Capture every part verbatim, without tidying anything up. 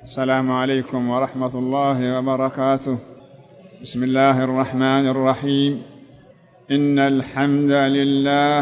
السلام عليكم ورحمة الله وبركاته. بسم الله الرحمن الرحيم. إن الحمد لله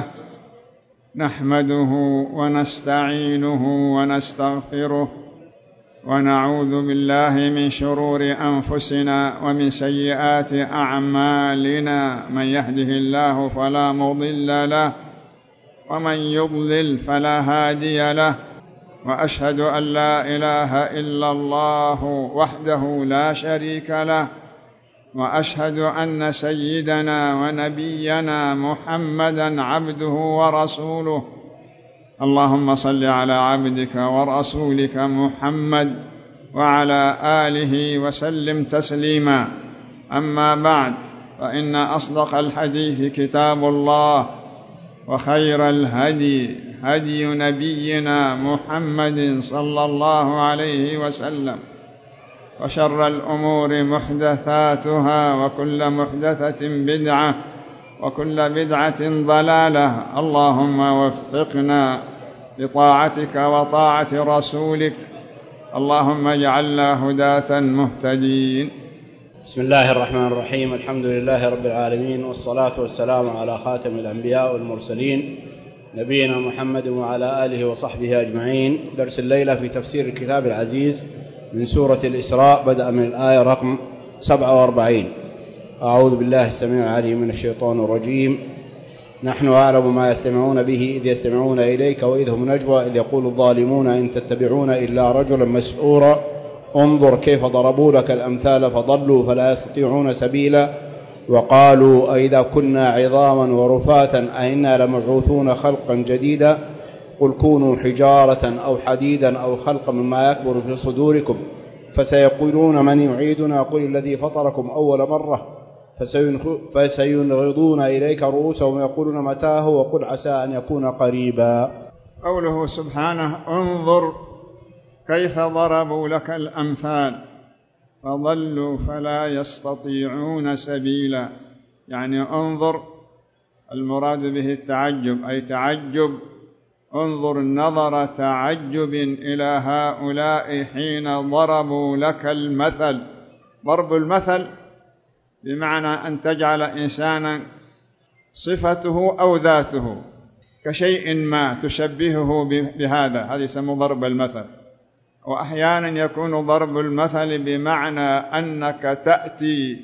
نحمده ونستعينه ونستغفره ونعوذ بالله من شرور أنفسنا ومن سيئات أعمالنا، من يهده الله فلا مضل له ومن يضلل فلا هادي له، وأشهد أن لا إله إلا الله وحده لا شريك له، وأشهد أن سيدنا ونبينا محمدًا عبده ورسوله. اللهم صل على عبدك ورسولك محمد وعلى آله وسلم تسليما. أما بعد، فإن أصدق الحديث كتاب الله، وخير الهدي هدي نبينا محمد صلى الله عليه وسلم، وشر الأمور محدثاتها، وكل محدثة بدعة، وكل بدعة ضلالة. اللهم وفقنا لطاعتك وطاعة رسولك، اللهم اجعلنا هداة مهتدين. بسم الله الرحمن الرحيم. الحمد لله رب العالمين، والصلاة والسلام على خاتم الأنبياء والمرسلين نبينا محمد وعلى آله وصحبه أجمعين. درس الليلة في تفسير الكتاب العزيز من سورة الإسراء، بدأ من الآية رقم سبعة وأربعين. أعوذ بالله السميع العليم من الشيطان الرجيم. نحن أعلم ما يستمعون به إذ يستمعون إليك وإذ هم نجوى إذ يقول الظالمون إن تتبعون إلا رجلا مسحورا انظر كيف ضربوا لك الأمثال فضلوا فلا يستطيعون سبيلا وقالوا أئذا كنا عظاما ورفاتا أئنا لمبعوثون خلقا جديدا قل كونوا حجارة أو حديدا أو خلقا مما يكبر في صدوركم فسيقولون من يعيدنا قل الذي فطركم أول مرة فسينغضون إليك رؤوسهم ويقولون متاه وقل عسى أن يكون قريبا. قوله سبحانه: انظر كيف ضربوا لك الأمثال فضلوا فلا يستطيعون سبيلا. يعني انظر، المراد به التعجب، أي تعجب، انظر نظر تعجب إلى هؤلاء حين ضربوا لك المثل. ضرب المثل بمعنى أن تجعل إنسانا صفته أو ذاته كشيء ما تشبهه بهذا، هذا يسمى ضرب المثل. وأحيانا يكون ضرب المثل بمعنى أنك تأتي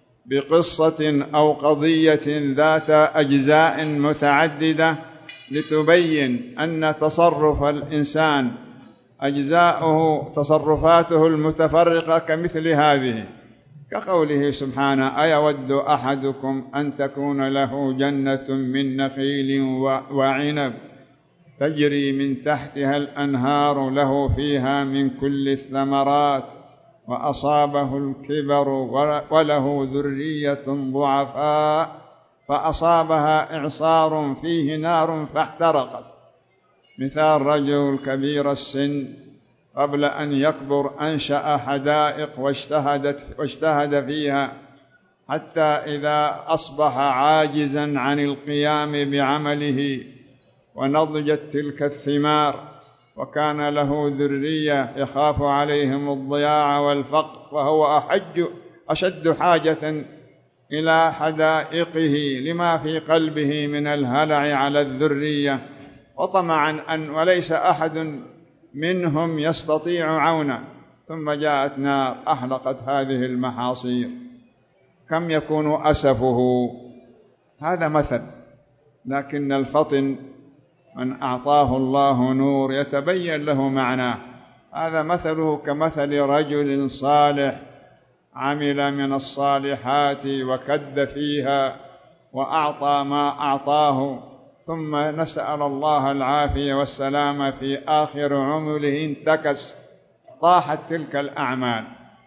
بقصة أو قضية ذات أجزاء متعددة لتبين أن تصرف الإنسان أجزاؤه تصرفاته المتفرقة كمثل هذه، كقوله سبحانه: أيود أحدكم أن تكون له جنة من نخيل وعنب تجري من تحتها الأنهار له فيها من كل الثمرات وأصابه الكبر وله ذرية ضعفاء فأصابها إعصار فيه نار فاحترقت. مثال رجل كبير السن قبل أن يكبر أنشأ حدائق واجتهدت واجتهد فيها حتى إذا أصبح عاجزا عن القيام بعمله ونضجت تلك الثمار وكان له ذرية يخاف عليهم الضياع والفقر، وهو أحج أشد حاجة إلى حدائقه لما في قلبه من الهلع على الذرية، وطمعا أن وليس أحد منهم يستطيع عونه، ثم جاءت نار أحرقت هذه المحاصيل. كم يكون أسفه؟ هذا مثل، لكن الفطن من أعطاه الله نور يتبين له معناه. هذا مثله كمثل رجل صالح عمل من الصالحات وكد فيها وأعطى ما أعطاه، ثم نسأل الله العافية والسلامة في آخر عمره انتكس، طاحت تلك الأعمال.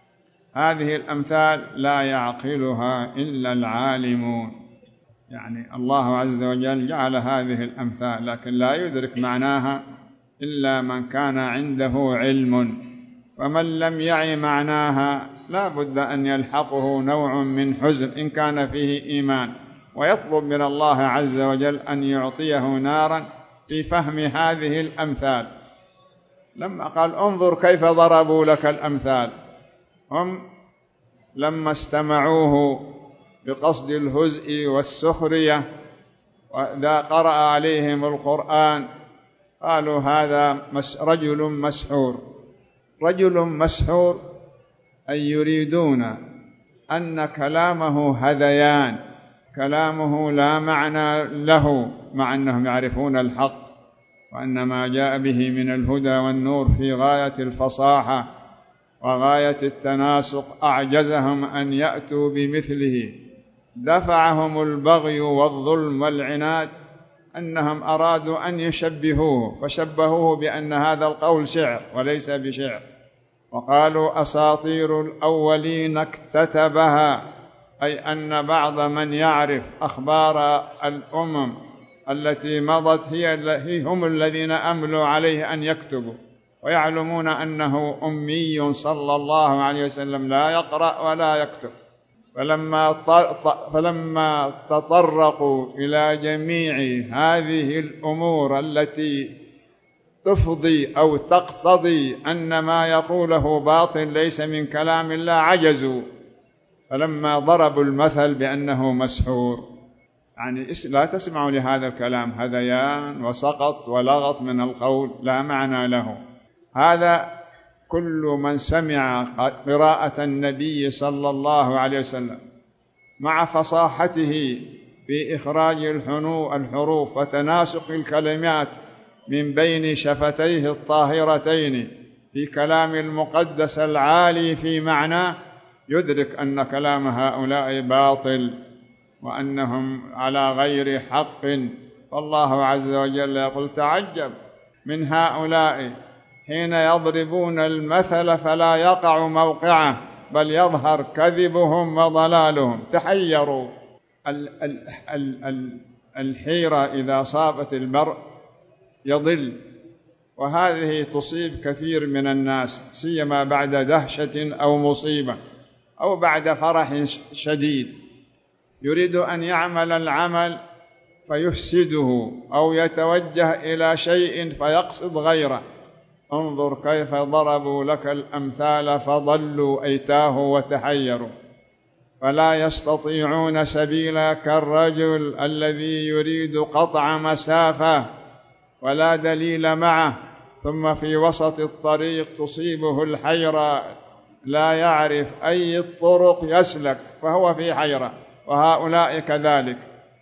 هذه الأمثال لا يعقلها إلا العالمون، يعني الله عز وجل جعل هذه الأمثال لكن لا يدرك معناها إلا من كان عنده علم، فمن لم يعي معناها لا بد أن يلحقه نوع من حزن إن كان فيه إيمان، ويطلب من الله عز وجل أن يعطيه نارا في فهم هذه الأمثال. لما قال انظر كيف ضربوا لك الأمثال، هم لما استمعوه بقصد الهزء والسخرية وإذا قرأ عليهم القرآن قالوا هذا رجل مسحور. رجل مسحور أي يريدون أن كلامه هذيان، كلامه لا معنى له، مع أنهم يعرفون الحق وأن ما جاء به من الهدى والنور في غاية الفصاحة وغاية التناسق أعجزهم أن يأتوا بمثله. دفعهم البغي والظلم والعناد أنهم أرادوا أن يشبهوه، فشبهوه بأن هذا القول شعر وليس بشعر، وقالوا أساطير الأولين اكتتبها، أي أن بعض من يعرف أخبار الأمم التي مضت هي هم الذين أملوا عليه أن يكتبوا، ويعلمون أنه أمي صلى الله عليه وسلم لا يقرأ ولا يكتب. فلما فلما تطرقوا إلى جميع هذه الأمور التي تفضي أو تقتضي أن ما يقوله باطل ليس من كلام الله عجزوا، فلما ضربوا المثل بأنه مسحور، يعني لا تسمعوا لهذا الكلام هذيان وسقط ولغط من القول لا معنى له. هذا كل من سمع قراءة النبي صلى الله عليه وسلم مع فصاحته في إخراج الحروف وتناسق الكلمات من بين شفتيه الطاهرتين في كلام المقدس العالي في معناه، يدرك أن كلام هؤلاء باطل وأنهم على غير حق. فالله عز وجل يقول تعجب من هؤلاء حين يضربون المثل فلا يقع موقعه بل يظهر كذبهم وضلالهم. تحيروا. ال ال ال ال الحيرة إذا صابت المرء يضل، وهذه تصيب كثير من الناس سيما بعد دهشة أو مصيبة أو بعد فرح شديد، يريد أن يعمل العمل فيفسده أو يتوجه إلى شيء فيقصد غيره. انظر كيف ضربوا لك الأمثال فضلوا أي تاهوا وتحيروا، فلا يستطيعون سبيلا كالرجل الذي يريد قطع مسافة ولا دليل معه، ثم في وسط الطريق تصيبه الحيرة لا يعرف أي الطرق يسلك فهو في حيرة، وهؤلاء كذلك.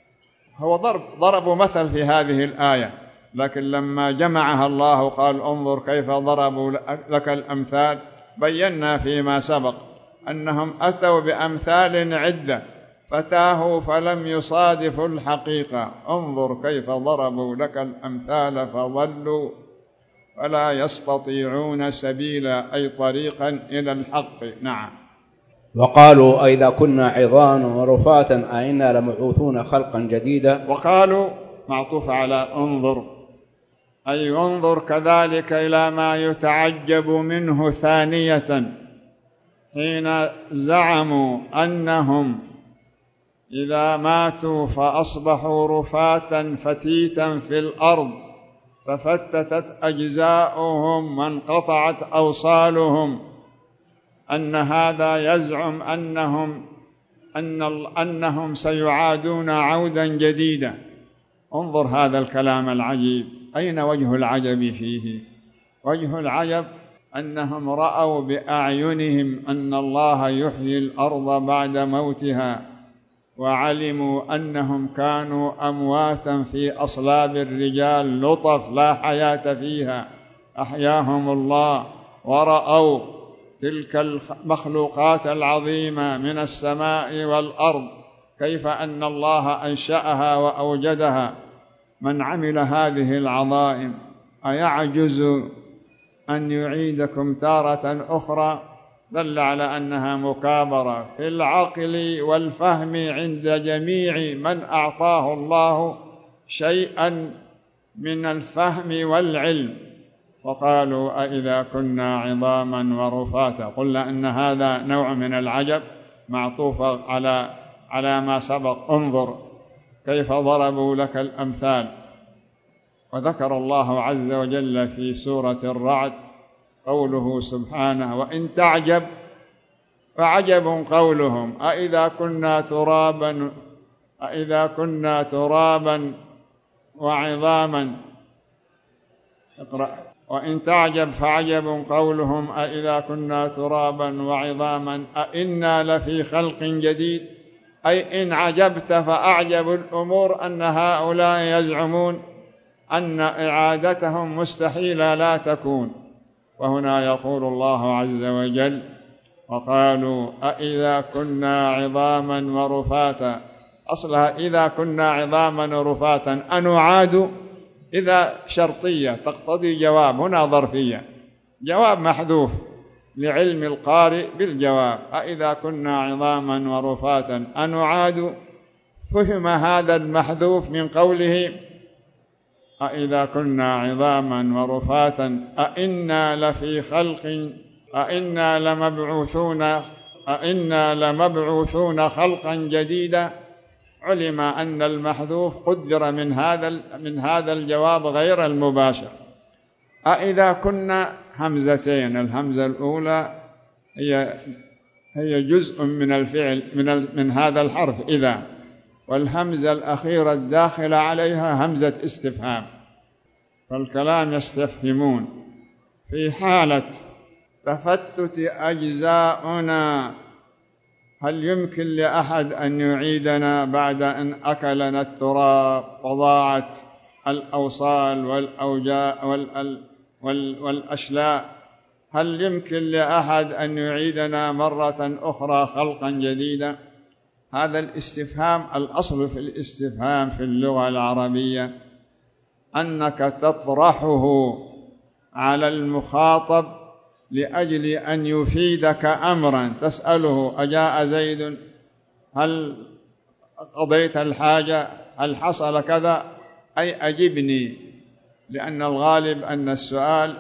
هو ضرب ضربوا مثل في هذه الآية، لكن لما جمعها الله قال انظر كيف ضربوا لك الأمثال، بينا فيما سبق أنهم أتوا بأمثال عدة فتاهوا فلم يصادفوا الحقيقة. انظر كيف ضربوا لك الأمثال فضلوا فلا يستطيعون سبيلا أي طريقا إلى الحق. نعم. وقالوا أئذا كنا عظاما ورفاتا أئنا لمبعوثون خلقا جديدا. وقالوا معطوف على انظر، أي انظر كذلك إلى ما يتعجب منه ثانية حين زعموا أنهم إذا ماتوا فأصبحوا رفاتا فتيتا في الأرض ففتتت أجزاؤهم وانقطعت أوصالهم، أن هذا يزعم أنهم أن أنهم سيعادون عودا جديدا. انظر هذا الكلام العجيب، أين وجه العجب فيه؟ وجه العجب أنهم رأوا بأعينهم أن الله يحيي الأرض بعد موتها، وعلموا أنهم كانوا أمواتا في أصلاب الرجال لطف لا حياة فيها، أحياهم الله، ورأوا تلك المخلوقات العظيمة من السماء والأرض كيف أن الله أنشأها وأوجدها. من عمل هذه العظائم أيعجز أن يعيدكم تارة أخرى؟ دل على أنها مكابرة في العقل والفهم عند جميع من أعطاه الله شيئا من الفهم والعلم. وقالوا أئذا كنا عظاما ورفاتا. قلنا أن هذا نوع من العجب معطوف على على ما سبق. انظر كيف ضربوا لك الأمثال، وذكر الله عز وجل في سورة الرعد قوله سبحانه: وإن تعجب فعجب قولهم أإذا كنا ترابا أإذا كنا ترابا وعظاما اقرأ وإن تعجب فعجب قولهم أإذا كنا ترابا وعظاما أإنا لفي خلق جديد، أي إن عجبت فأعجب الأمور أن هؤلاء يزعمون أن إعادتهم مستحيلة لا تكون. وهنا يقول الله عز وجل: وقالوا أإذا كنا عظاما ورفاتا، أصلها إذا كنا عظاما ورفاتا أنعاد، إذا شرطية تقتضي جواب، هنا ظرفية، جواب محذوف لعلم القارئ بالجواب. أإذا كنا عظاما ورفاتا أنعاد، فهم هذا المحذوف من قوله أإذا كنا عظاما ورفاتا أإنا لفي خلق أإنا لمبعوثون أإنا لمبعوثون خلقا جديدا. علم أن المحذوف قدر من هذا من هذا الجواب غير المباشر. أإذا كنا همزتين، الهمزة الأولى هي هي جزء من الفعل من من هذا الحرف إذا، والهمزة الأخيرة الداخلة عليها همزة استفهام، فالكلام يستفهمون في حالة تفتت أجزاؤنا هل يمكن لأحد أن يعيدنا بعد أن أكلنا التراب وضاعت الأوصال والأوجاء والأشلاء؟ هل يمكن لأحد أن يعيدنا مرة أخرى خلقا جديدا؟ هذا الاستفهام الأصل في الاستفهام في اللغة العربية أنك تطرحه على المخاطب لأجل أن يفيدك أمرا، تسأله: أجاء زيد؟ هل قضيت الحاجة؟ هل حصل كذا؟ أي أجبني، لأن الغالب أن السؤال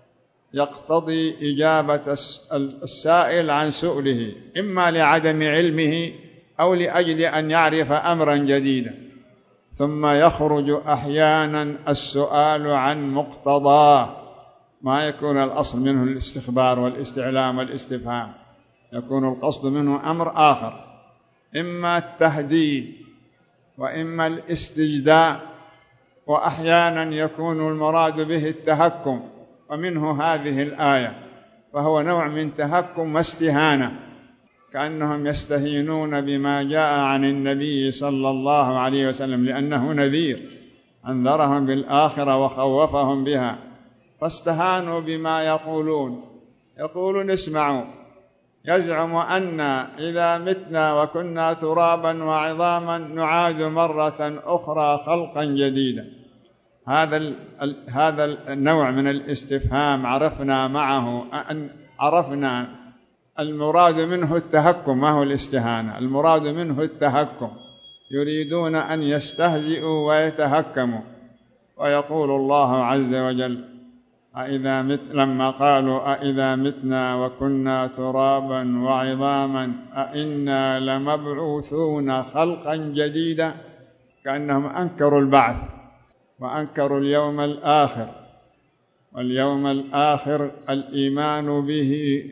يقتضي إجابة السائل عن سؤله، إما لعدم علمه أو لأجل أن يعرف أمرا جديدا. ثم يخرج أحيانا السؤال عن مقتضاه، ما يكون الأصل منه الاستخبار والاستعلام والاستفهام، يكون القصد منه أمر آخر، إما التهديد وإما الاستجداء، وأحيانا يكون المراد به التهكم، ومنه هذه الآية، فهو نوع من تهكم واستهانة، كأنهم يستهينون بما جاء عن النبي صلى الله عليه وسلم، لأنه نذير أنذرهم بالآخرة وخوفهم بها، فاستهانوا بما يقولون. يقولون: اسمعوا، يزعم أن إذا متنا وكنا ترابا وعظاما نعاد مرة أخرى خلقا جديدا. هذا هذا النوع من الاستفهام عرفنا معه أن عرفنا المراد منه التهكم، ما هو الاستهانة، المراد منه التهكم، يريدون أن يستهزئوا ويتهكموا. ويقول الله عز وجل: أإذا مت لما قالوا أإذا متنا وكنا ترابا وعظاما أإنا لمبعوثون خلقا جديدا، كأنهم أنكروا البعث وأنكروا اليوم الآخر. واليوم الآخر الإيمان به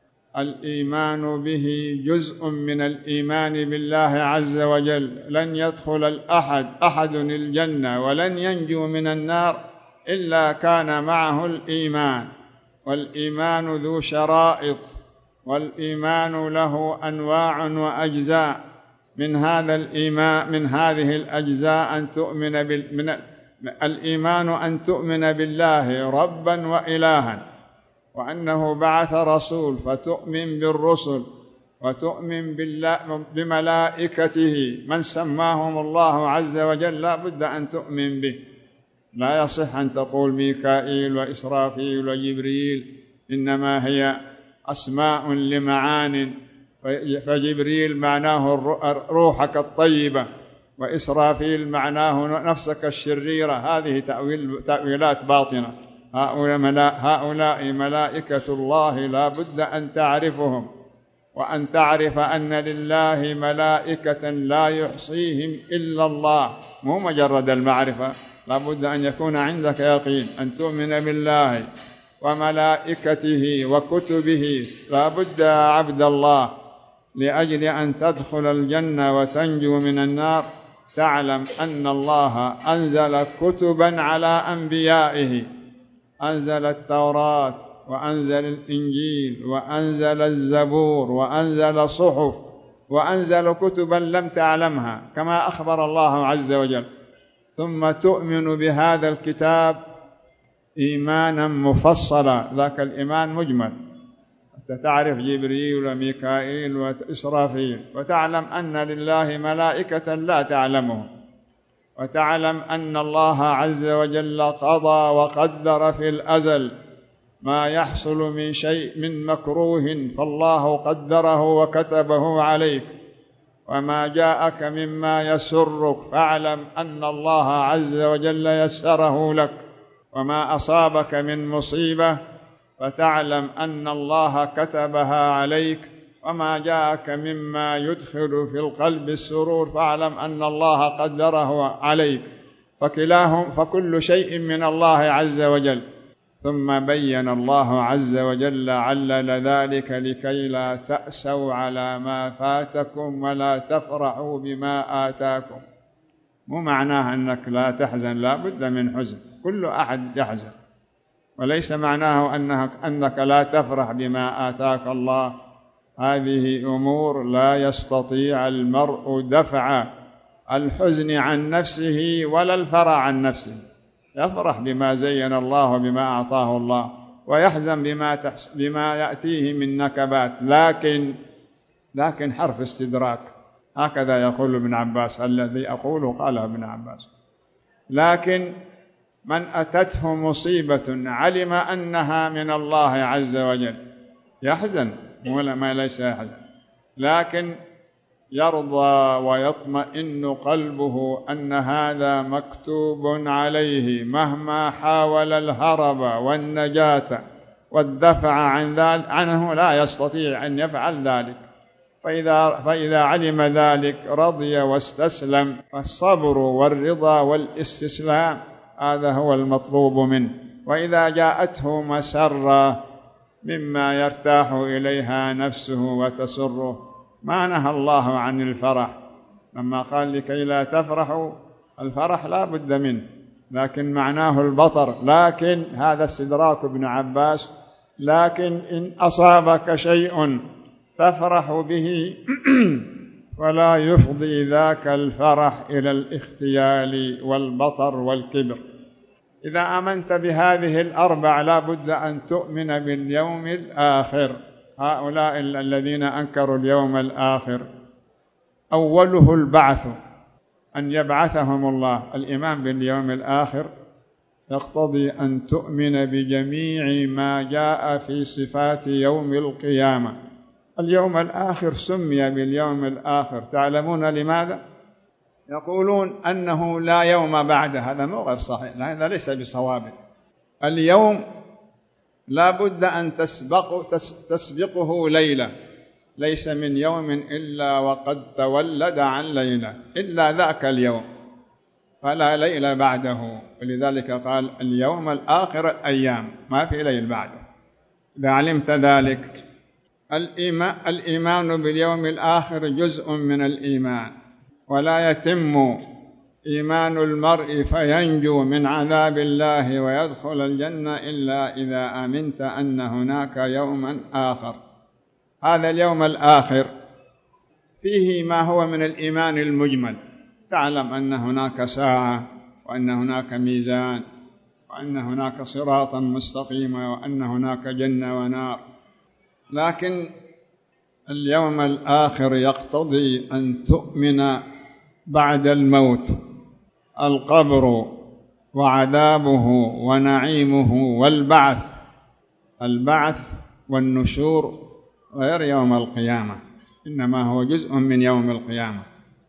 الإيمان به جزء من الإيمان بالله عز وجل. لن يدخل الأحد أحد الجنة ولن ينجو من النار إلا كان معه الإيمان، والإيمان ذو شرائط، والإيمان له أنواع وأجزاء. من هذا الإيمان من هذه الأجزاء أن تؤمن بال من الإيمان أن تؤمن بالله ربا وإلها، وأنه بعث رسول فتؤمن بالرسل، وتؤمن بالله بملائكته من سماهم الله عز وجل، لا بد أن تؤمن به. لا يصح أن تقول ميكائيل وإسرافيل وجبريل، إنما هي أسماء لمعان، فجبريل معناه روحك الطيبة، وإسرافيل معناه نفسك الشريرة. هذه تأويل تأويلات باطنة. هؤلاء ملائكة الله لا بد أن تعرفهم، وأن تعرف أن لله ملائكة لا يحصيهم إلا الله، مو مجرد المعرفة، لابد أن يكون عندك يقين، أن تؤمن بالله وملائكته وكتبه. لابد يا عبد الله لأجل أن تدخل الجنة وتنجو من النار تعلم أن الله أنزل كتبا على أنبيائه، أنزل التوراة وأنزل الإنجيل وأنزل الزبور وأنزل صحف وأنزل كتبا لم تعلمها كما أخبر الله عز وجل، ثم تؤمن بهذا الكتاب إيمانا مفصلا. ذاك الإيمان مجمل، تعرف جبريل وميكائيل وإسرافيل، وتعلم أن لله ملائكة لا تعلمهم، وتعلم أن الله عز وجل قضى وقدر في الأزل ما يحصل من شيء من مكروه فالله قدره وكتبه عليك، وما جاءك مما يسرك فاعلم أن الله عز وجل يسره لك، وما أصابك من مصيبة فتعلم أن الله كتبها عليك، وما جاءك مما يدخل في القلب السرور فاعلم أن الله قدره عليك، فكلاهم فكل شيء من الله عز وجل. ثم بين الله عز وجل علل ذلك لكي لا تأسوا على ما فاتكم ولا تفرحوا بما آتاكم. مو معناه أنك لا تحزن، لا بد من حزن، كل أحد يحزن، وليس معناه أنك, أنك لا تفرح بما آتاك الله. هذه أمور لا يستطيع المرء دفع الحزن عن نفسه ولا الفرح عن نفسه. يفرح بما زين الله وبما أعطاه الله، ويحزن بما, تحس بما يأتيه من نكبات، لكن لكن حرف استدراك، هكذا يقول ابن عباس، الذي أقوله قاله ابن عباس. لكن من أتته مصيبة علم أنها من الله عز وجل يحزن، ولا ما ليس يحزن، لكن يرضى ويطمئن قلبه أن هذا مكتوب عليه، مهما حاول الهرب والنجاة والدفع عن ذلك عنه لا يستطيع أن يفعل ذلك. فإذا, فإذا علم ذلك رضي واستسلم. الصبر والرضا والاستسلام هذا هو المطلوب منه. وإذا جاءته مسرة مما يرتاح إليها نفسه وتسره، ما نهى الله عن الفرح لما قال لكي لا تفرحوا. الفرح لا بد منه، لكن معناه البطر. لكن هذا استدراك ابن عباس، لكن إن أصابك شيء تفرح به ولا يفضي ذاك الفرح إلى الاختيال والبطر والكبر. إذا آمنت بهذه الأربع لا بد أن تؤمن باليوم الآخر. هؤلاء الذين أنكروا اليوم الآخر أوله البعث، أن يبعثهم الله. الإيمان باليوم الآخر يقتضي أن تؤمن بجميع ما جاء في صفات يوم القيامة. اليوم الآخر سمي باليوم الآخر، تعلمون لماذا؟ يقولون أنه لا يوم بعد. هذا مو غير صحيح، هذا ليس بصواب. اليوم لا بد أن تسبق تسبقه ليلة، ليس من يوم إلا وقد تولد عن ليلة إلا ذاك اليوم، فلا ليلة بعده. ولذلك قال اليوم الآخر الأيام، ما في ليل بعده. إذا علمت ذلك، الإيمان, الإيمان باليوم الآخر جزء من الإيمان، ولا يتم إيمان المرء فينجو من عذاب الله ويدخل الجنة إلا إذا آمنت أن هناك يوما آخر. هذا اليوم الآخر فيه ما هو من الإيمان المجمل. تعلم أن هناك ساعة، وأن هناك ميزان، وأن هناك صراطا مستقيما، وأن هناك جنة ونار. لكن اليوم الآخر يقتضي أن تؤمن بعد الموت القبر وعذابه ونعيمه والبعث. البعث والنشور غير يوم القيامة، إنما هو جزء من يوم القيامة.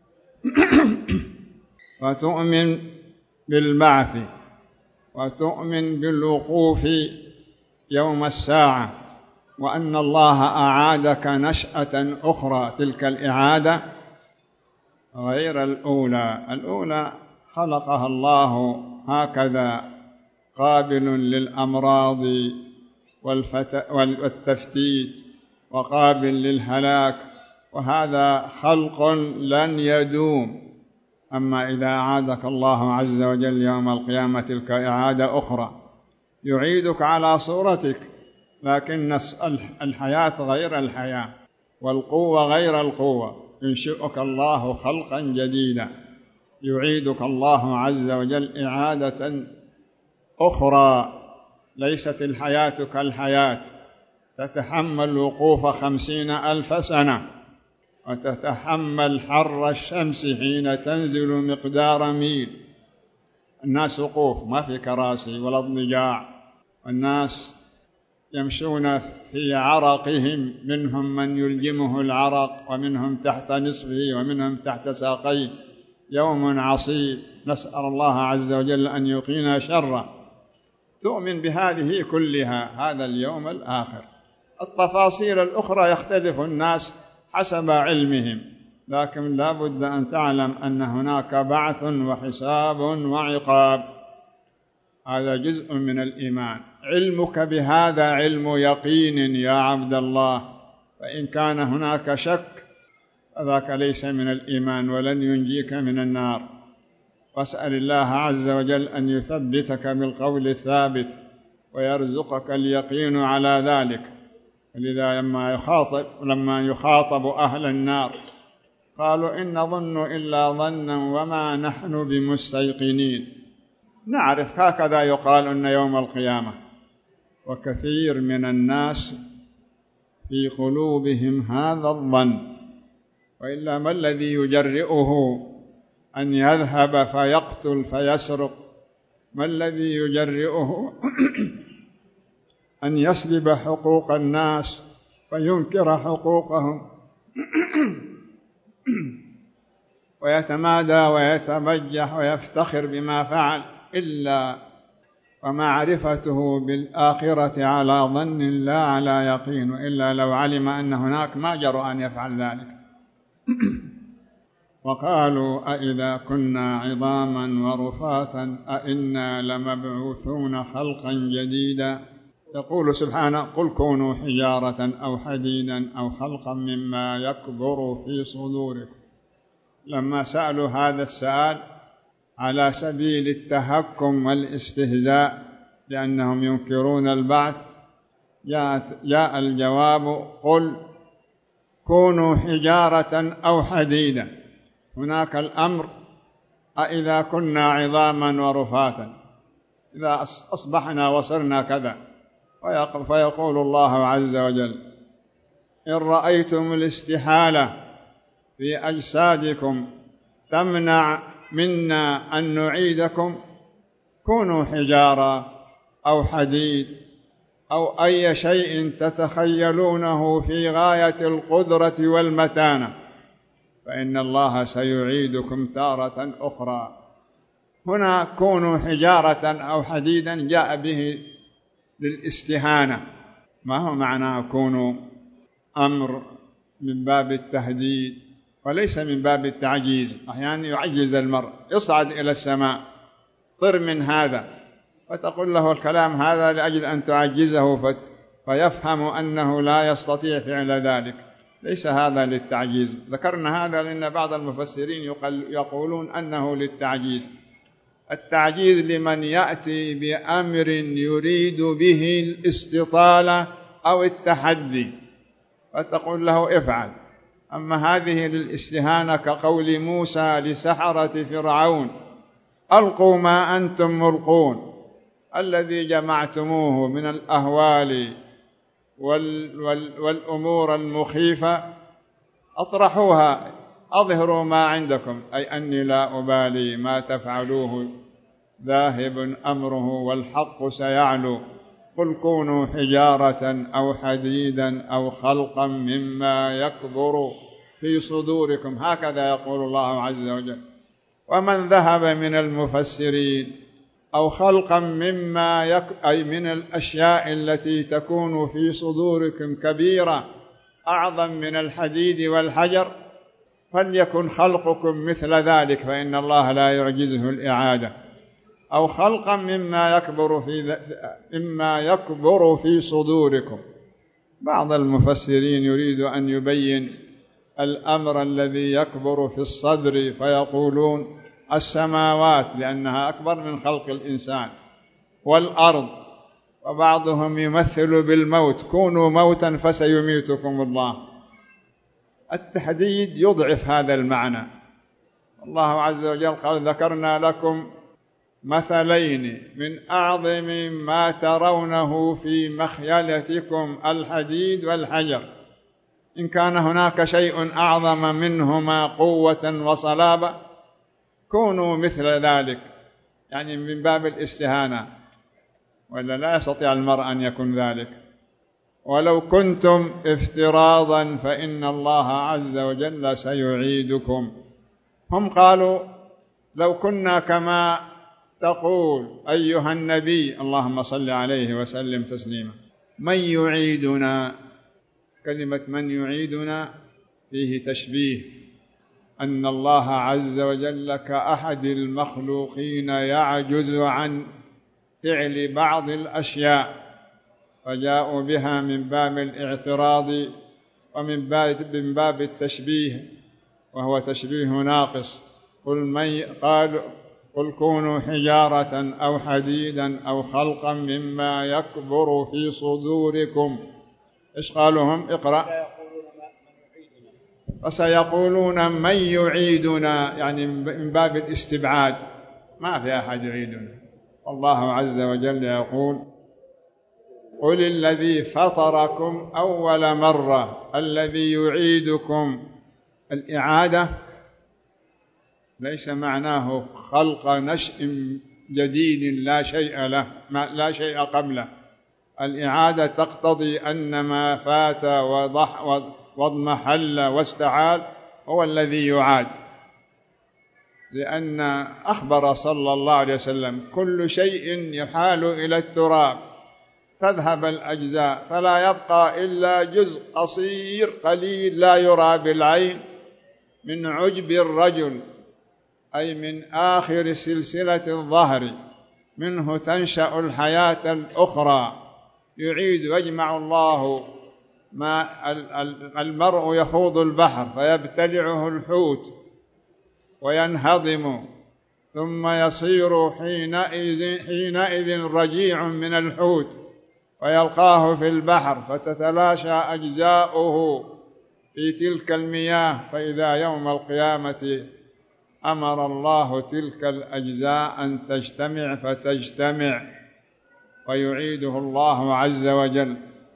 وتؤمن بالبعث، وتؤمن بالوقوف يوم الساعة، وأن الله أعادك نشأة أخرى. تلك الإعادة غير الأولى. الأولى خلقها الله هكذا قابل للأمراض والتفتيت وقابل للهلاك، وهذا خلق لن يدوم. أما إذا أعادك الله عز وجل يوم القيامة تلك إعادة أخرى، يعيدك على صورتك، لكن الحياة غير الحياة والقوة غير القوة. ينشئك الله خلقا جديدا، يعيدك الله عز وجل إعادة أخرى. ليست الحياة كالحياة، تتحمل وقوف خمسين ألف سنة، وتتحمل حر الشمس حين تنزل مقدار ميل. الناس وقوف، ما في كراسي ولا اضطجاع، والناس يمشون في عرقهم، منهم من يلجمه العرق، ومنهم تحت نصفه، ومنهم تحت ساقيه. يوم عصيب، نسأل الله عز وجل أن يقينا شره. تؤمن بهذه كلها، هذا اليوم الآخر. التفاصيل الأخرى يختلف الناس حسب علمهم، لكن لا بد أن تعلم أن هناك بعث وحساب وعقاب. هذا جزء من الإيمان. علمك بهذا علم يقين يا عبد الله، فإن كان هناك شك فذاك ليس من الإيمان ولن ينجيك من النار. واسأل الله عز وجل أن يثبتك بالقول الثابت ويرزقك اليقين على ذلك. لذا لما يخاطب لما يخاطب أهل النار قالوا إن نظن إلا ظنا وما نحن بمستيقنين. نعرف هكذا يقال أن يوم القيامة، وكثير من الناس في قلوبهم هذا الظن، وإلا ما الذي يجرئه أن يذهب فيقتل فيسرق؟ ما الذي يجرئه أن يسلب حقوق الناس فينكر حقوقهم ويتمادى ويتبجح ويفتخر بما فعل، إلا ومعرفته بالآخرة على ظن لا على يقين، إلا لو علم أن هناك ما جرؤ أن يفعل ذلك. وقالوا أئذا كنا عظاما ورفاتا أئنا لمبعوثون خلقا جديدا. يقول سبحانه قل كونوا حجارة أو حديدا أو خلقا مما يكبر في صدوركم. لما سألوا هذا السؤال على سبيل التهكم والاستهزاء لأنهم ينكرون البعث، جاء الجواب قل كونوا حجارة أو حديدا. هناك الأمر أئذا كنا عظاما ورفاتا، إذا أصبحنا وصرنا كذا. فيقول الله عز وجل إن رأيتم الاستحالة في أجسادكم تمنع منا أن نعيدكم كونوا حجارة أو حديد أو أي شيء تتخيلونه في غاية القدرة والمتانة، فإن الله سيعيدكم تارة أخرى. هنا كونوا حجارة أو حديدا جاء به للاستهانة، ما هو معنى كونوا أمر من باب التهديد وليس من باب التعجيز. أحيانا يعجز المرء، يصعد إلى السماء، طر من هذا، فتقول له الكلام هذا لأجل أن تعجزه فيفهم أنه لا يستطيع فعل ذلك. ليس هذا للتعجيز. ذكرنا هذا لأن بعض المفسرين يقولون أنه للتعجيز. التعجيز لمن يأتي بأمر يريد به الاستطالة أو التحدي فتقول له افعل. أما هذه للاستهانة، كقول موسى لسحرة فرعون ألقوا ما أنتم ملقون. الذي جمعتموه من الأهوال وال وال والأمور المخيفة أطرحوها، أظهروا ما عندكم، أي أني لا أبالي ما تفعلوه، ذاهب أمره والحق سيعلو. قل كونوا حجارة أو حديدا أو خلقا مما يكبر في صدوركم، هكذا يقول الله عز وجل. ومن ذهب من المفسرين أو خلقا مما يك... أي من الأشياء التي تكون في صدوركم كبيرة أعظم من الحديد والحجر، فليكن خلقكم مثل ذلك، فإن الله لا يعجزه الإعادة. أو خلقا مما يكبر في مما يكبر في صدوركم. بعض المفسرين يريد أن يبين الأمر الذي يكبر في الصدر فيقولون السماوات لأنها أكبر من خلق الإنسان، والأرض، وبعضهم يمثل بالموت، كونوا موتا فسيميتكم الله. التحديد يضعف هذا المعنى. الله عز وجل قال ذكرنا لكم مثلين من أعظم ما ترونه في مخيلتكم الحديد والحجر، إن كان هناك شيء أعظم منهما قوة وصلابة كونوا مثل ذلك، يعني من باب الاستهانة، ولا لا يستطيع المرء أن يكون ذلك. ولو كنتم افتراضا فإن الله عز وجل سيعيدكم. هم قالوا لو كنا كما تقول أيها النبي، اللهم صل عليه وسلم تسليما، من يعيدنا؟ كلمة من يعيدنا فيه تشبيه، أن الله عز وجل كأحد المخلوقين يعجز عن فعل بعض الأشياء، فجاءوا بها من باب الاعتراض ومن باب التشبيه، وهو تشبيه ناقص. قل من قال قل كونوا حجارة أو حديدا أو خلقا مما يكبر في صدوركم. إيش قالوا هم؟ اقرأ. فسيقولون من يعيدنا، يعني من باب الاستبعاد، ما في أحد يعيدنا. الله عز وجل يقول قل الذي فطركم أول مرة. الذي يعيدكم، الإعادة ليس معناه خلق نشء جديد لا شيء له، لا شيء قبله. الإعادة تقتضي أن ما فات وضح واضمحل واستعاد هو الذي يعاد، لأن أخبر صلى الله عليه وسلم كل شيء يحال إلى التراب تذهب الأجزاء فلا يبقى إلا جزء قصير قليل لا يرى بالعين من عجب الرجل، أي من آخر سلسلة الظهر، منه تنشأ الحياة الأخرى. يعيد ويجمع الله ما المرء يخوض البحر فيبتلعه الحوت وينهضم، ثم يصير حينئذ, حينئذ رجيع من الحوت فيلقاه في البحر فتتلاشى أجزاؤه في تلك المياه، فإذا يوم القيامة أمر الله تلك الأجزاء أن تجتمع فتجتمع ويعيده الله عز وجل.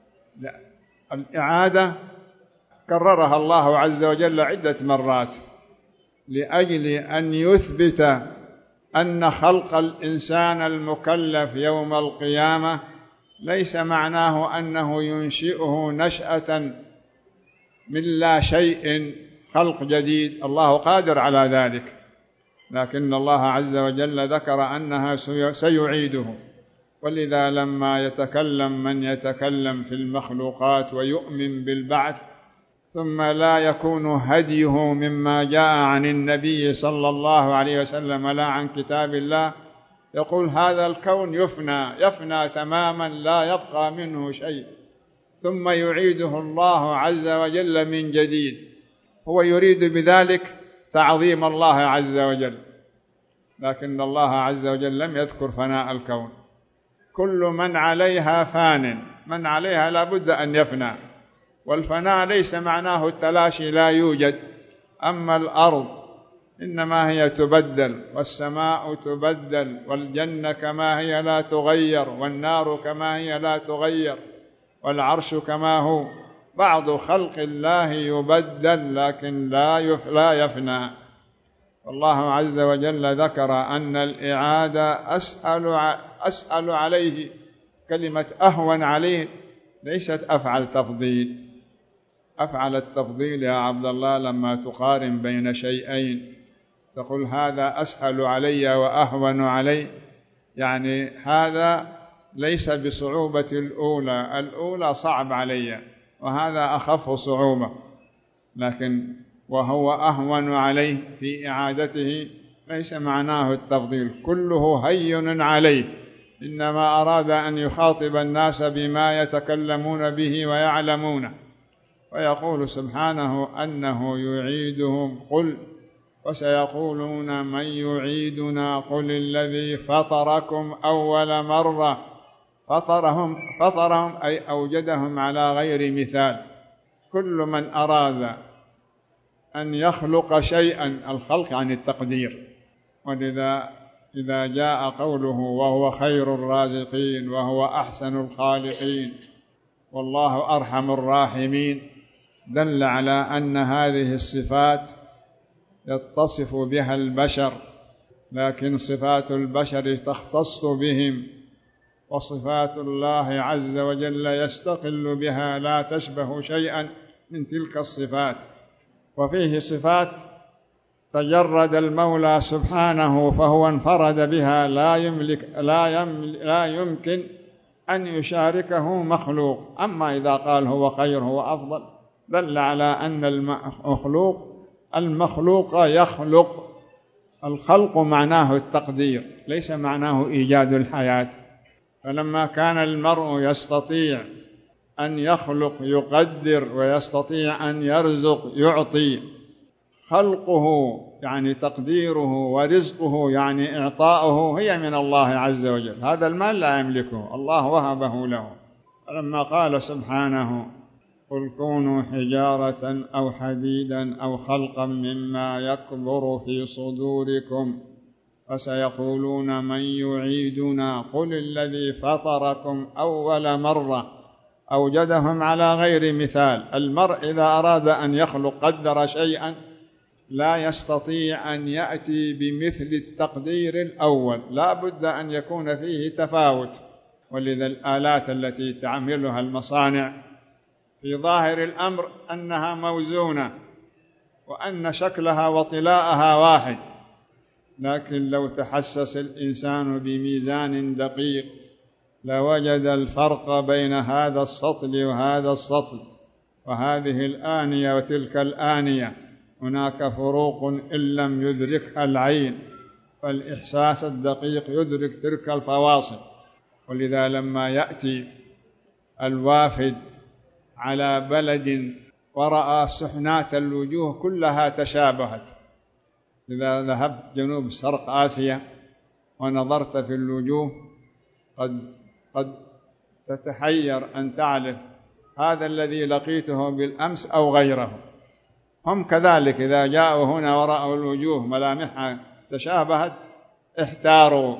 الإعادة كررها الله عز وجل عدة مرات لأجل أن يثبت أن خلق الإنسان المكلف يوم القيامة ليس معناه أنه ينشئه نشأة من لا شيء، خلق جديد. الله قادر على ذلك، لكن الله عز وجل ذكر أنها سيعيده. ولذا لما يتكلم من يتكلم في المخلوقات ويؤمن بالبعث ثم لا يكون هديه مما جاء عن النبي صلى الله عليه وسلم لا عن كتاب الله، يقول هذا الكون يفنى يفنى تماما لا يبقى منه شيء، ثم يعيده الله عز وجل من جديد. هو يريد بذلك تعظيم الله عز وجل، لكن الله عز وجل لم يذكر فناء الكون. كل من عليها فان، من عليها لا بد أن يفنى، والفناء ليس معناه التلاشي لا يوجد. أما الأرض إنما هي تبدل، والسماء تبدل، والجنة كما هي لا تغير، والنار كما هي لا تغير، والعرش كما هو. بعض خلق الله يبدل لكن لا يفنى. والله عز وجل ذكر أن الإعادة أسأل, أسأل عليه، كلمة أهون عليه ليست أفعل تفضيل. أفعل التفضيل يا عبد الله لما تقارن بين شيئين تقول هذا أسهل علي وأهون علي، يعني هذا ليس بصعوبة الأولى، الأولى صعب علي وهذا أخف صعوبة، لكن وهو أهون عليه في إعادته ليس معناه التفضيل، كله هين عليه، إنما أراد أن يخاطب الناس بما يتكلمون به ويعلمونه، ويقول سبحانه أنه يعيدهم، قل وسيقولون من يعيدنا قل الذي فطركم أول مرة. فطرهم فطرهم أي أوجدهم على غير مثال. كل من أراد أن يخلق شيئا، الخلق عن التقدير، ولذا إذا جاء قوله وهو خير الرازقين وهو أحسن الخالقين والله أرحم الراحمين، دل على أن هذه الصفات يتصف بها البشر، لكن صفات البشر تختص بهم، وصفات الله عز وجل يستقل بها لا تشبه شيئا من تلك الصفات. وفيه صفات تجرد المولى سبحانه فهو انفرد بها، لا يملك لا, يملك لا يمكن أن يشاركه مخلوق. أما إذا قال هو خير هو أفضل، دل على أن المخلوق المخلوق يخلق. الخلق معناه التقدير، ليس معناه إيجاد الحياة. فلما كان المرء يستطيع أن يخلق يقدر، ويستطيع أن يرزق يعطي، خلقه يعني تقديره، ورزقه يعني إعطاؤه هي من الله عز وجل. هذا المال لا يملكه، الله وهبه له. فلما قال سبحانه قل كونوا حجارة أو حديدا أو خلقا مما يكبر في صدوركم فسيقولون من يعيدنا قل الذي فطركم أول مرة. أوجدهم على غير مثال. المرء إذا أراد أن يخلق قدر شيئا لا يستطيع أن يأتي بمثل التقدير الأول، لا بد أن يكون فيه تفاوت. ولذا الآلات التي تعملها المصانع في ظاهر الأمر أنها موزونة وأن شكلها وطلاءها واحد، لكن لو تحسس الإنسان بميزان دقيق لوجد الفرق بين هذا السطل وهذا السطل، وهذه الآنية وتلك الآنية، هناك فروق إن لم يدركها العين، فالإحساس الدقيق يدرك تلك الفواصل. ولذا لما يأتي الوافد على بلد ورأى سحنات الوجوه كلها تشابهت، إذا ذهبت جنوب شرق آسيا ونظرت في الوجوه قد قد تتحير أن تعرف هذا الذي لقيته بالأمس أو غيره. هم كذلك إذا جاءوا هنا ورأوا الوجوه ملامحها تشابهت احتاروا،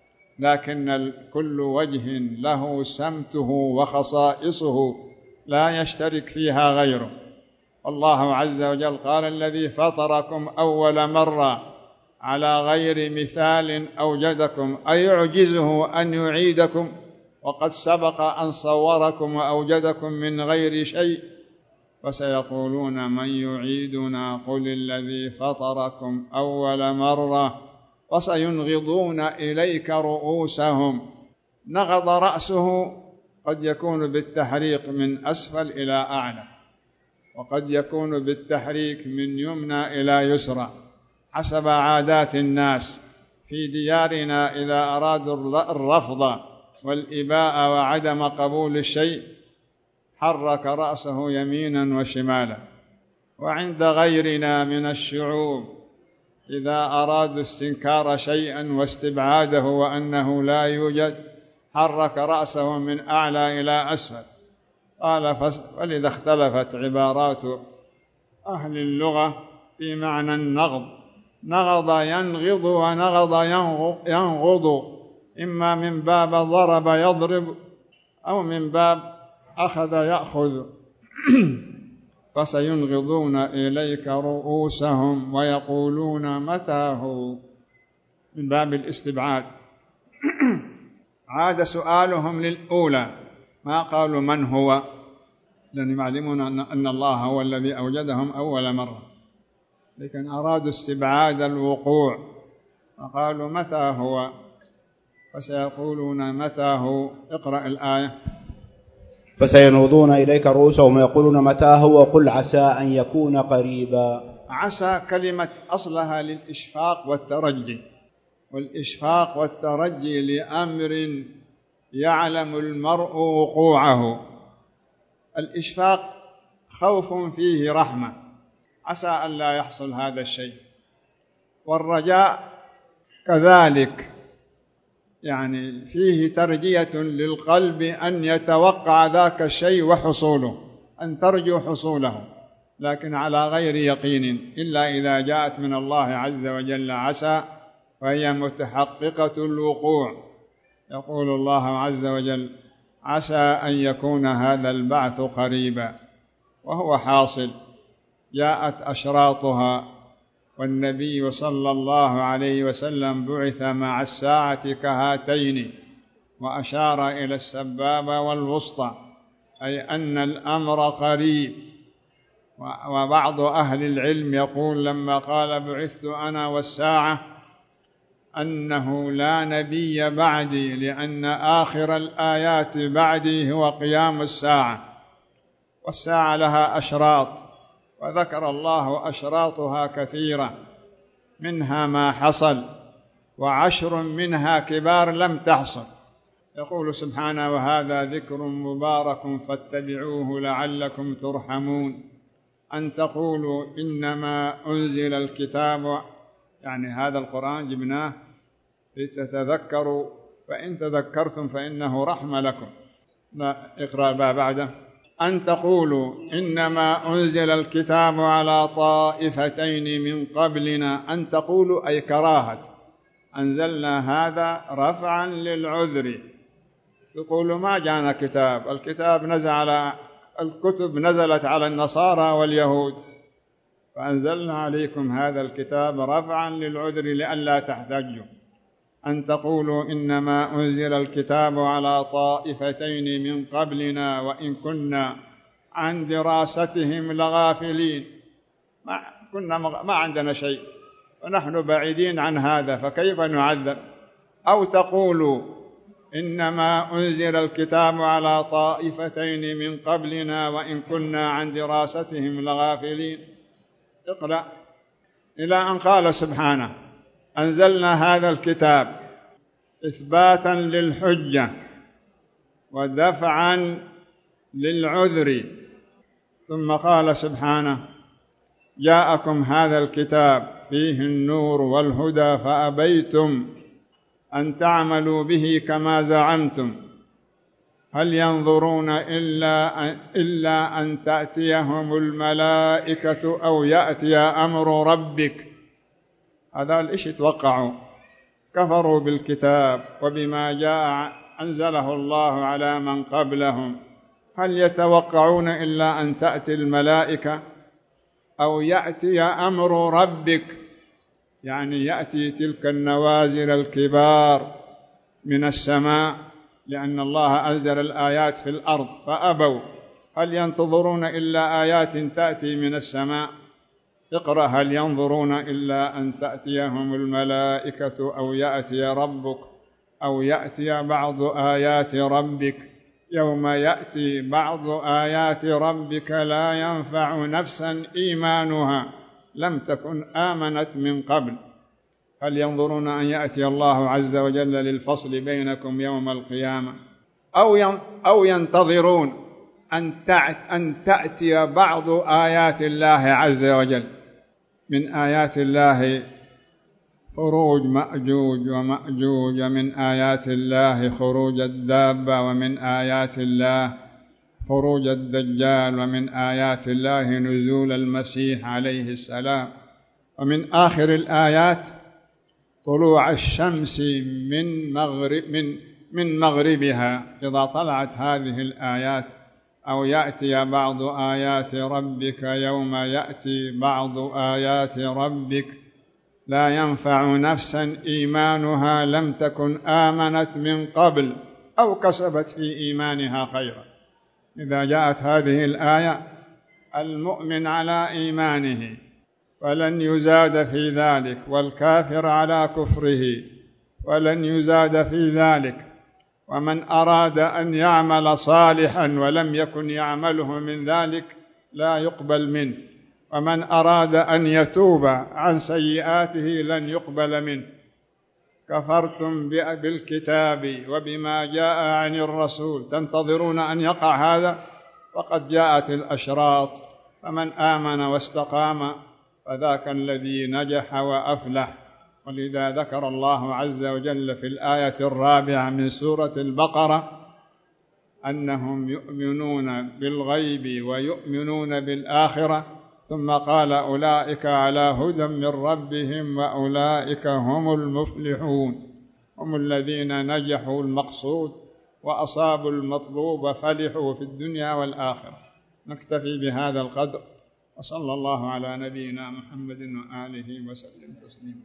لكن كل وجه له سمته وخصائصه لا يشترك فيها غيره. الله عز وجل قال الذي فطركم أول مرة على غير مثال أوجدكم، أي يعجزه أن يعيدكم، وقد سبق أن صوركم وأوجدكم من غير شيء. فسيقولون من يعيدنا قل الذي فطركم أول مرة وسينغضون إليك رؤوسهم. نغض رأسه قد يكون بالتحريك من أسفل إلى أعلى، وقد يكون بالتحريك من يمنى إلى يسرى حسب عادات الناس. في ديارنا إذا أرادوا الرفض والإباء وعدم قبول الشيء حرك رأسه يمينا وشمالا. وعند غيرنا من الشعوب إذا أرادوا استنكار شيئا واستبعاده وأنه لا يوجد حرك رأسه من أعلى إلى أسفل. قال فلذا اختلفت عبارات أهل اللغة في معنى النغض. نغض ينغض ونغض ينغض، إما من باب ضرب يضرب أو من باب أخذ يأخذ. فسينغضون إليك رؤوسهم ويقولون متى هو، من باب الاستبعاد. عاد سؤالهم للأولى، ما قالوا من هو، لأنهم يعلمون أن الله هو الذي أوجدهم أول مرة، لكن أرادوا استبعاد الوقوع فقالوا متى هو. فسيقولون متى هو. اقرأ الآية. فسينغضون إليك رؤوسهم ويقولون متى هو قل عسى أن يكون قريبا. عسى كلمة أصلها للإشفاق والترجي، والإشفاق والترجي لأمر يعلم المرء وقوعه. الإشفاق خوف فيه رحمة، عسى أن لا يحصل هذا الشيء، والرجاء كذلك، يعني فيه ترجية للقلب أن يتوقع ذاك الشيء وحصوله، أن ترجو حصوله، لكن على غير يقين، إلا إذا جاءت من الله عز وجل عسى فهي متحققة الوقوع. يقول الله عز وجل: عسى أن يكون هذا البعث قريبا، وهو حاصل، جاءت أشراطها، والنبي صلى الله عليه وسلم بعث مع الساعة كهاتين، وأشار إلى السبابة والوسطى، أي أن الأمر قريب. وبعض أهل العلم يقول لما قال بعثت أنا والساعة أنه لا نبي بعدي، لأن آخر الآيات بعدي هو قيام الساعة، والساعة لها أشراط، وذكر الله أشراطها كثيرة، منها ما حصل، وعشر منها كبار لم تحصل. يقول سبحانه: وهذا ذكر مبارك فاتبعوه لعلكم ترحمون، أن تقولوا إنما أنزل الكتاب، يعني هذا القرآن جبناه لتتذكروا، فإن تذكرتم فإنه رحمة لكم. لا، اقرأ بعده: أن تقولوا إنما أنزل الكتاب على طائفتين من قبلنا. أن تقولوا أي كراهة، أنزلنا هذا رفعا للعذر. يقولوا ما جاءنا كتاب، الكتاب نزل على الكتب نزلت على النصارى واليهود، فأنزلنا عليكم هذا الكتاب رفعا للعذر لئلا تحتجوا. أن تقولوا إنما أنزل الكتاب على طائفتين من قبلنا وإن كنا عن دراستهم لغافلين، ما كنا ما عندنا شيء ونحن بعيدين عن هذا، فكيف نعذب؟ أو تقولوا إنما أنزل الكتاب على طائفتين من قبلنا وإن كنا عن دراستهم لغافلين. اقرأ إلى أن قال سبحانه: أنزلنا هذا الكتاب إثباتا للحجة ودفعا للعذر. ثم قال سبحانه: جاءكم هذا الكتاب فيه النور والهدى فأبيتم أن تعملوا به كما زعمتم، هل ينظرون إلا أن, إلا أن تأتيهم الملائكة أو يأتي أمر ربك. هذا الإيش توقعوا، كفروا بالكتاب وبما جاء أنزله الله على من قبلهم، هل يتوقعون إلا أن تأتي الملائكة أو يأتي أمر ربك، يعني يأتي تلك النوازل الكبار من السماء، لأن الله أنزل الآيات في الأرض فأبوا، هل ينتظرون إلا آيات تأتي من السماء؟ اقرأ: هل ينظرون إلا أن تأتيهم الملائكة أو يأتي ربك أو يأتي بعض آيات ربك. يوم يأتي بعض آيات ربك لا ينفع نفسا إيمانها لم تكن آمنت من قبل. هل ينظرون أن يأتي الله عز وجل للفصل بينكم يوم القيامة، أو ينتظرون أن تأتي بعض آيات الله عز وجل. من آيات الله خروج مأجوج ومأجوج، ومن آيات الله خروج الدابة، ومن آيات الله خروج الدجال، ومن آيات الله نزول المسيح عليه السلام، ومن آخر الآيات طلوع الشمس من مغرب من من مغربها إذا طلعت هذه الآيات، أو يأتي بعض آيات ربك. يوم يأتي بعض آيات ربك لا ينفع نفسا إيمانها لم تكن آمنت من قبل أو كسبت في إيمانها خيرا. إذا جاءت هذه الآية المؤمن على إيمانه ولن يزاد في ذلك، والكافر على كفره ولن يزاد في ذلك، ومن أراد أن يعمل صالحا ولم يكن يعمله من ذلك لا يقبل منه، ومن أراد أن يتوب عن سيئاته لن يقبل منه. كفرتم بالكتاب وبما جاء عن الرسول تنتظرون أن يقع هذا، فقد جاءت الأشراط. فمن آمن واستقام فذاك الذي نجح وأفلح. ولذا ذكر الله عز وجل في الآية الرابعة من سورة البقرة أنهم يؤمنون بالغيب ويؤمنون بالآخرة، ثم قال أولئك على هدى من ربهم وأولئك هم المفلحون. هم الذين نجحوا المقصود وأصابوا المطلوب فلحوا في الدنيا والآخرة. نكتفي بهذا القدر، وصلى الله على نبينا محمد وآله وسلم تسليما.